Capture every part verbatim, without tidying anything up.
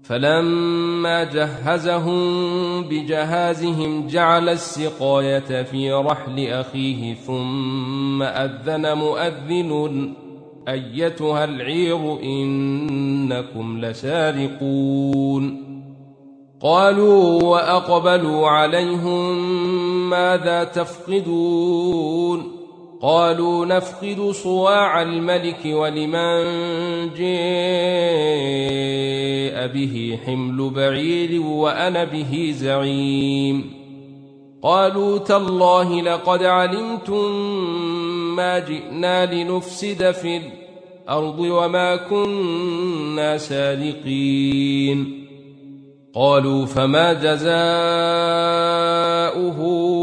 فلما جهزهم بجهازهم جعل السقاية في رحل أخيه ثم أذن مؤذن أيتها العير إنكم لسارقون. قالوا وأقبلوا عليهم ماذا تفقدون؟ قالوا نفقد صواع الملك ولمن جاء به حمل بعير وأنا به زعيم. قالوا تالله لقد علمتم ما جئنا لنفسد في الأرض وما كنا سارقين. قالوا فما جزاؤه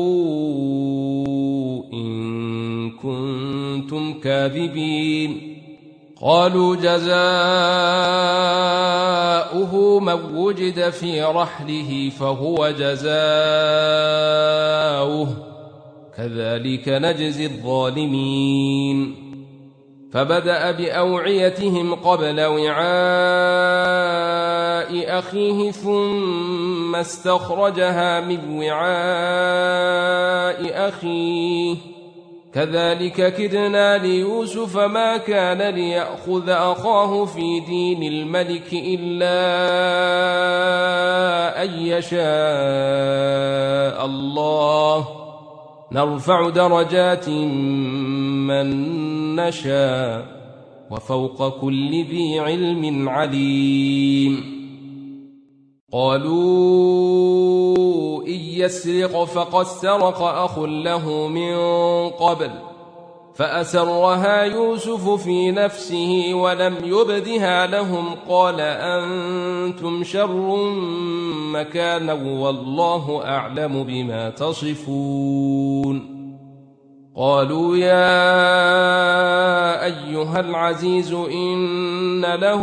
إن كنتم كاذبين؟ قالوا جزاؤه من وجد في رحله فهو جزاؤه كذلك نجزي الظالمين. فبدأ بأوعيتهم قبل وعاء أخيه ثم استخرجها من وعاء أخيه كذلك كدنا ليوسف ما كان ليأخذ أخاه في دين الملك إلا أن يشاء الله نرفع درجات من نشاء وفوق كل ذي علم عليم. قالوا إن يسرق فقد سرق أخ له من قبل فأسرها يوسف في نفسه ولم يبدها لهم قال أنتم شر مكانا والله أعلم بما تصفون. قالوا يا أيها العزيز إن له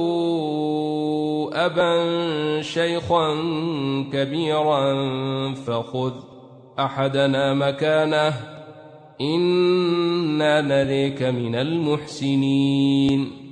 أبا شيخا كبيرا فخذ أحدنا مكانه إنا نريك من المحسنين.